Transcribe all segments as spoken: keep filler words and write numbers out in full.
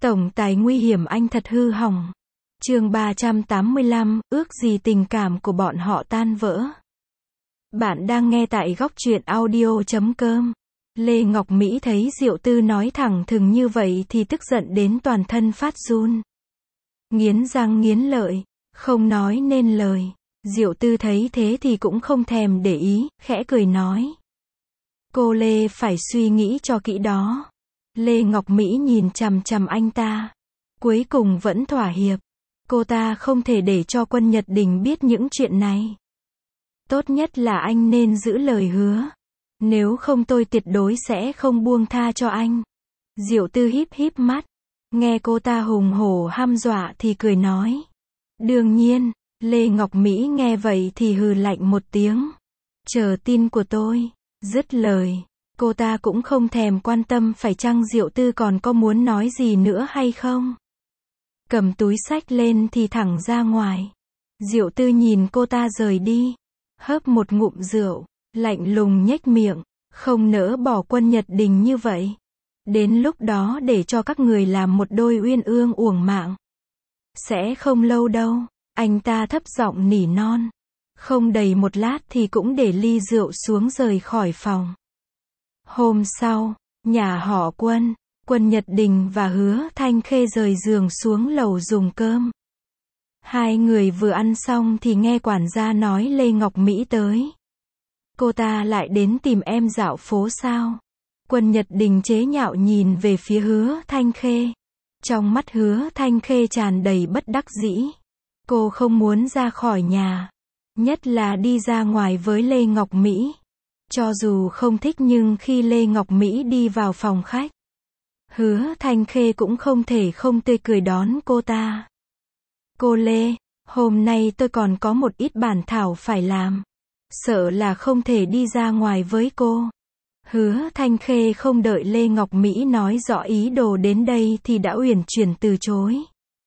Tổng tài nguy hiểm anh thật hư hỏng. Chương ba trăm tám mươi lăm, ước gì tình cảm của bọn họ tan vỡ. Bạn đang nghe tại góc truyện audio chấm com. Lê Ngọc Mỹ thấy Diệu Tư nói thẳng thừng như vậy thì tức giận đến toàn thân phát run. Nghiến răng nghiến lợi, không nói nên lời. Diệu Tư thấy thế thì cũng không thèm để ý, khẽ cười nói. Cô Lê phải suy nghĩ cho kỹ đó. Lê Ngọc Mỹ nhìn chằm chằm anh ta. Cuối cùng vẫn thỏa hiệp. Cô ta không thể để cho Quân Nhật Đình biết những chuyện này. Tốt nhất là anh nên giữ lời hứa. Nếu không tôi tuyệt đối sẽ không buông tha cho anh. Diệu Tư híp híp mắt. Nghe cô ta hùng hổ hăm dọa thì cười nói. Đương nhiên. Lê Ngọc Mỹ nghe vậy thì hừ lạnh một tiếng. Chờ tin của tôi. Dứt lời. Cô ta cũng không thèm quan tâm phải chăng Diệu Tư còn có muốn nói gì nữa hay không. Cầm túi xách lên thì thẳng ra ngoài. Diệu Tư nhìn cô ta rời đi. Hớp một ngụm rượu. Lạnh lùng nhếch miệng. Không nỡ bỏ Quân Nhật Đình như vậy. Đến lúc đó để cho các người làm một đôi uyên ương uổng mạng. Sẽ không lâu đâu. Anh ta thấp giọng nỉ non. Không đầy một lát thì cũng để ly rượu xuống rời khỏi phòng. Hôm sau, nhà họ Quân, Quân Nhật Đình và Hứa Thanh Khê rời giường xuống lầu dùng cơm. Hai người vừa ăn xong thì nghe quản gia nói Lê Ngọc Mỹ tới. Cô ta lại đến tìm em dạo phố sao? Quân Nhật Đình chế nhạo nhìn về phía Hứa Thanh Khê. Trong mắt Hứa Thanh Khê tràn đầy bất đắc dĩ. Cô không muốn ra khỏi nhà. Nhất là đi ra ngoài với Lê Ngọc Mỹ. Cho dù không thích nhưng khi Lê Ngọc Mỹ đi vào phòng khách, Hứa Thanh Khê cũng không thể không tươi cười đón cô ta. Cô Lê, hôm nay tôi còn có một ít bản thảo phải làm. Sợ là không thể đi ra ngoài với cô. Hứa Thanh Khê không đợi Lê Ngọc Mỹ nói rõ ý đồ đến đây thì đã uyển chuyển từ chối.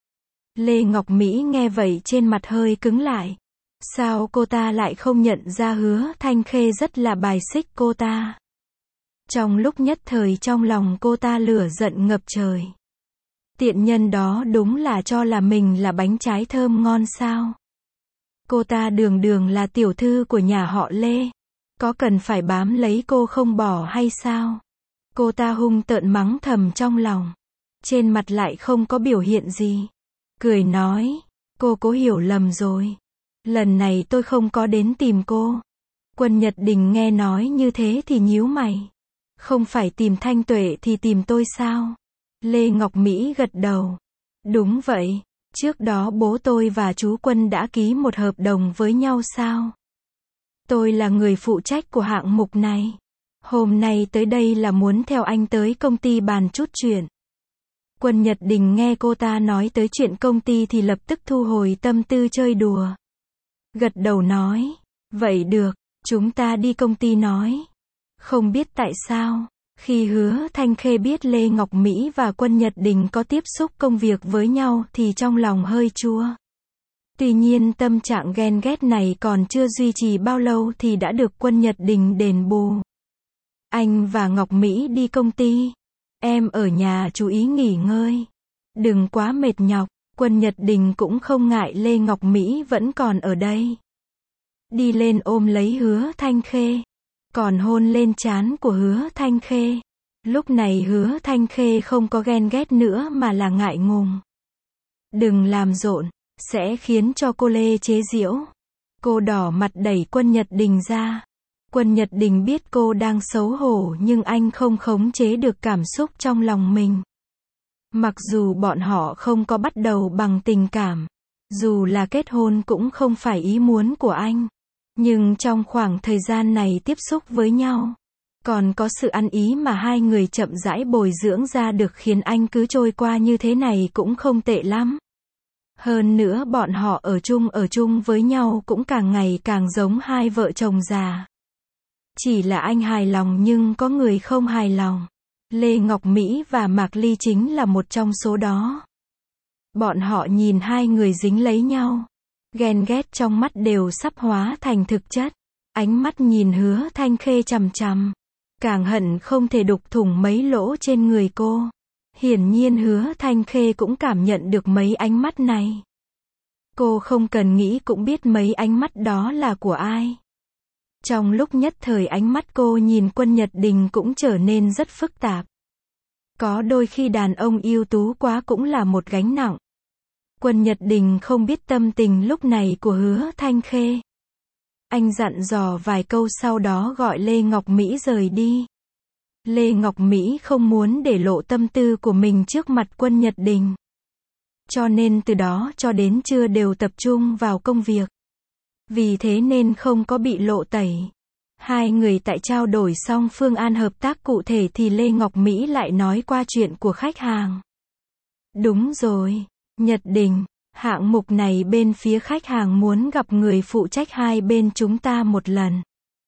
Lê Ngọc Mỹ nghe vậy trên mặt hơi cứng lại. Sao cô ta lại không nhận ra Hứa Thanh Khê rất là bài xích cô ta? Trong lúc nhất thời trong lòng cô ta lửa giận ngập trời. Tiện nhân đó đúng là cho là mình là bánh trái thơm ngon sao? Cô ta đường đường là tiểu thư của nhà họ Lê. Có cần phải bám lấy cô không bỏ hay sao? Cô ta hung tợn mắng thầm trong lòng. Trên mặt lại không có biểu hiện gì. Cười nói, cô cố hiểu lầm rồi. Lần này tôi không có đến tìm cô. Quân Nhật Đình nghe nói như thế thì nhíu mày. Không phải tìm Thanh Tuệ thì tìm tôi sao? Lê Ngọc Mỹ gật đầu. Đúng vậy, trước đó bố tôi và chú Quân đã ký một hợp đồng với nhau sao? Tôi là người phụ trách của hạng mục này. Hôm nay tới đây là muốn theo anh tới công ty bàn chút chuyện. Quân Nhật Đình nghe cô ta nói tới chuyện công ty thì lập tức thu hồi tâm tư chơi đùa. Gật đầu nói, vậy được, chúng ta đi công ty nói. Không biết tại sao, khi Hứa Thanh Khê biết Lê Ngọc Mỹ và Quân Nhật Đình có tiếp xúc công việc với nhau thì trong lòng hơi chua. Tuy nhiên tâm trạng ghen ghét này còn chưa duy trì bao lâu thì đã được Quân Nhật Đình đền bù. Anh và Ngọc Mỹ đi công ty. Em ở nhà chú ý nghỉ ngơi. Đừng quá mệt nhọc. Quân Nhật Đình cũng không ngại Lê Ngọc Mỹ vẫn còn ở đây. Đi lên ôm lấy Hứa Thanh Khê. Còn hôn lên trán của Hứa Thanh Khê. Lúc này Hứa Thanh Khê không có ghen ghét nữa mà là ngại ngùng. Đừng làm rộn, sẽ khiến cho cô Lê chế giễu. Cô đỏ mặt đẩy Quân Nhật Đình ra. Quân Nhật Đình biết cô đang xấu hổ nhưng anh không khống chế được cảm xúc trong lòng mình. Mặc dù bọn họ không có bắt đầu bằng tình cảm, dù là kết hôn cũng không phải ý muốn của anh. Nhưng trong khoảng thời gian này tiếp xúc với nhau, còn có sự ăn ý mà hai người chậm rãi bồi dưỡng ra được khiến anh cứ trôi qua như thế này cũng không tệ lắm. Hơn nữa bọn họ ở chung ở chung với nhau cũng càng ngày càng giống hai vợ chồng già. Chỉ là anh hài lòng nhưng có người không hài lòng. Lê Ngọc Mỹ và Mạc Ly chính là một trong số đó. Bọn họ nhìn hai người dính lấy nhau. Ghen ghét trong mắt đều sắp hóa thành thực chất. Ánh mắt nhìn Hứa Thanh Khê chằm chằm. Càng hận không thể đục thủng mấy lỗ trên người cô. Hiển nhiên Hứa Thanh Khê cũng cảm nhận được mấy ánh mắt này. Cô không cần nghĩ cũng biết mấy ánh mắt đó là của ai. Trong lúc nhất thời ánh mắt cô nhìn Quân Nhật Đình cũng trở nên rất phức tạp. Có đôi khi đàn ông ưu tú quá cũng là một gánh nặng. Quân Nhật Đình không biết tâm tình lúc này của Hứa Thanh Khê. Anh dặn dò vài câu sau đó gọi Lê Ngọc Mỹ rời đi. Lê Ngọc Mỹ không muốn để lộ tâm tư của mình trước mặt Quân Nhật Đình. Cho nên từ đó cho đến trưa đều tập trung vào công việc. Vì thế nên không có bị lộ tẩy. Hai người tại trao đổi xong phương án hợp tác cụ thể thì Lê Ngọc Mỹ lại nói qua chuyện của khách hàng. Đúng rồi, Nhật Đình, hạng mục này bên phía khách hàng muốn gặp người phụ trách hai bên chúng ta một lần.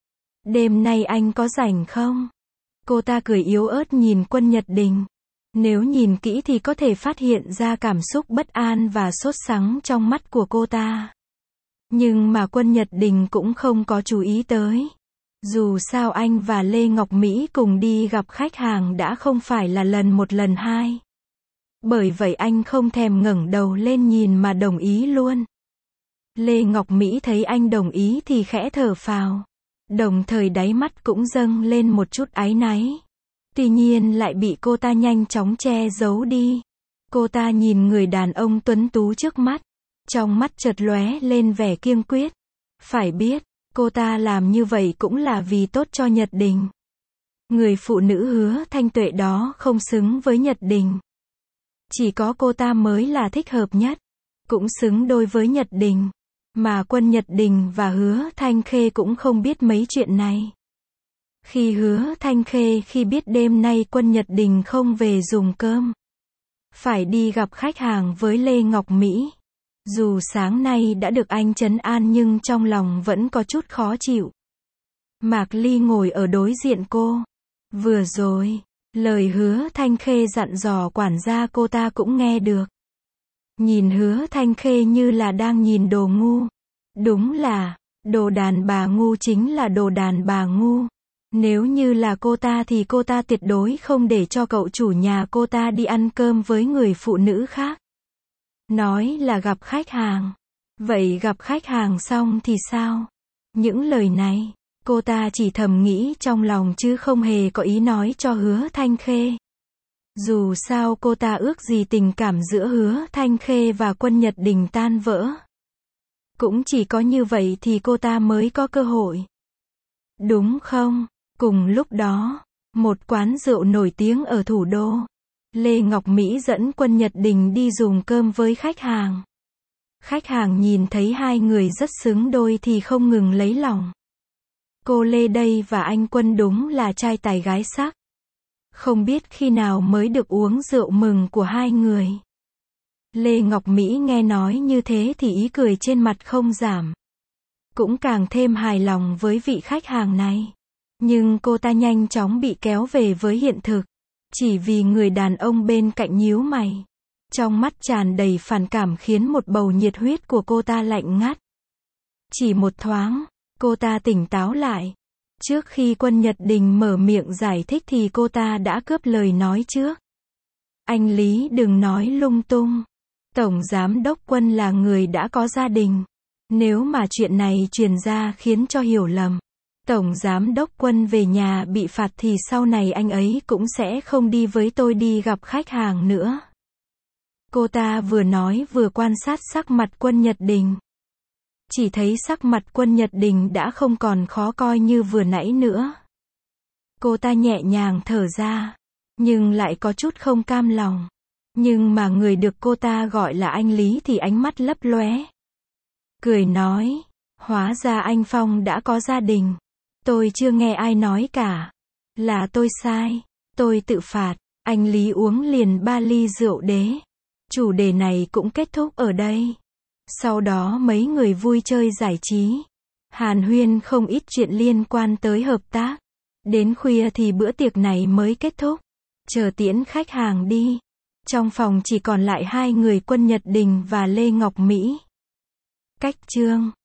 Đêm nay anh có rảnh không? Cô ta cười yếu ớt nhìn Quân Nhật Đình. Nếu nhìn kỹ thì có thể phát hiện ra cảm xúc bất an và sốt sắng trong mắt của cô ta. Nhưng mà Quân Nhật Đình cũng không có chú ý tới. Dù sao anh và Lê Ngọc Mỹ cùng đi gặp khách hàng đã không phải là lần một lần hai. Bởi vậy anh không thèm ngẩng đầu lên nhìn mà đồng ý luôn. Lê Ngọc Mỹ thấy anh đồng ý thì khẽ thở phào. Đồng thời đáy mắt cũng dâng lên một chút áy náy. Tuy nhiên lại bị cô ta nhanh chóng che giấu đi. Cô ta nhìn người đàn ông tuấn tú trước mắt. Trong mắt chợt lóe lên vẻ kiêng quyết. Phải biết, cô ta làm như vậy cũng là vì tốt cho Nhật Đình. Người phụ nữ Hứa Thanh Tuệ đó không xứng với Nhật Đình. Chỉ có cô ta mới là thích hợp nhất. Cũng xứng đôi với Nhật Đình. Mà Quân Nhật Đình và Hứa Thanh Khê cũng không biết mấy chuyện này. Khi Hứa Thanh Khê khi biết đêm nay Quân Nhật Đình không về dùng cơm. Phải đi gặp khách hàng với Lê Ngọc Mỹ. Dù sáng nay đã được anh trấn an nhưng trong lòng vẫn có chút khó chịu. Mạc Ly ngồi ở đối diện cô. Vừa rồi, lời Hứa Thanh Khê dặn dò quản gia cô ta cũng nghe được. Nhìn Hứa Thanh Khê như là đang nhìn đồ ngu. Đúng là, đồ đàn bà ngu chính là đồ đàn bà ngu. Nếu như là cô ta thì cô ta tuyệt đối không để cho cậu chủ nhà cô ta đi ăn cơm với người phụ nữ khác. Nói là gặp khách hàng. Vậy gặp khách hàng xong thì sao? Những lời này, cô ta chỉ thầm nghĩ trong lòng chứ không hề có ý nói cho Hứa Thanh Khê. Dù sao cô ta ước gì tình cảm giữa Hứa Thanh Khê và Quân Nhật Đình tan vỡ. Cũng chỉ có như vậy thì cô ta mới có cơ hội. Đúng không? Cùng lúc đó, một quán rượu nổi tiếng ở thủ đô. Lê Ngọc Mỹ dẫn Quân Nhật Đình đi dùng cơm với khách hàng. Khách hàng nhìn thấy hai người rất xứng đôi thì không ngừng lấy lòng. Cô Lê đây và anh Quân đúng là trai tài gái sắc. Không biết khi nào mới được uống rượu mừng của hai người. Lê Ngọc Mỹ nghe nói như thế thì ý cười trên mặt không giảm. Cũng càng thêm hài lòng với vị khách hàng này. Nhưng cô ta nhanh chóng bị kéo về với hiện thực. Chỉ vì người đàn ông bên cạnh nhíu mày. Trong mắt tràn đầy phản cảm khiến một bầu nhiệt huyết của cô ta lạnh ngắt. Chỉ một thoáng, cô ta tỉnh táo lại. Trước khi Quân Nhật Đình mở miệng giải thích thì cô ta đã cướp lời nói trước. Anh Lý đừng nói lung tung. Tổng Giám đốc Quân là người đã có gia đình. Nếu mà chuyện này truyền ra khiến cho hiểu lầm. Tổng Giám đốc Quân về nhà bị phạt thì sau này anh ấy cũng sẽ không đi với tôi đi gặp khách hàng nữa. Cô ta vừa nói vừa quan sát sắc mặt Quân Nhật Đình. Chỉ thấy sắc mặt Quân Nhật Đình đã không còn khó coi như vừa nãy nữa. Cô ta nhẹ nhàng thở ra, nhưng lại có chút không cam lòng. Nhưng mà người được cô ta gọi là anh Lý thì ánh mắt lấp lóe. Cười nói, hóa ra anh Phong đã có gia đình. Tôi chưa nghe ai nói cả. Là tôi sai, tôi tự phạt. Anh Lý uống liền ba ly rượu đế. Chủ đề này cũng kết thúc ở đây. Sau đó mấy người vui chơi giải trí. Hàn huyên không ít chuyện liên quan tới hợp tác. Đến khuya thì bữa tiệc này mới kết thúc. Chờ tiễn khách hàng đi. Trong phòng chỉ còn lại hai người Quân Nhật Đình và Lê Ngọc Mỹ. Cách chương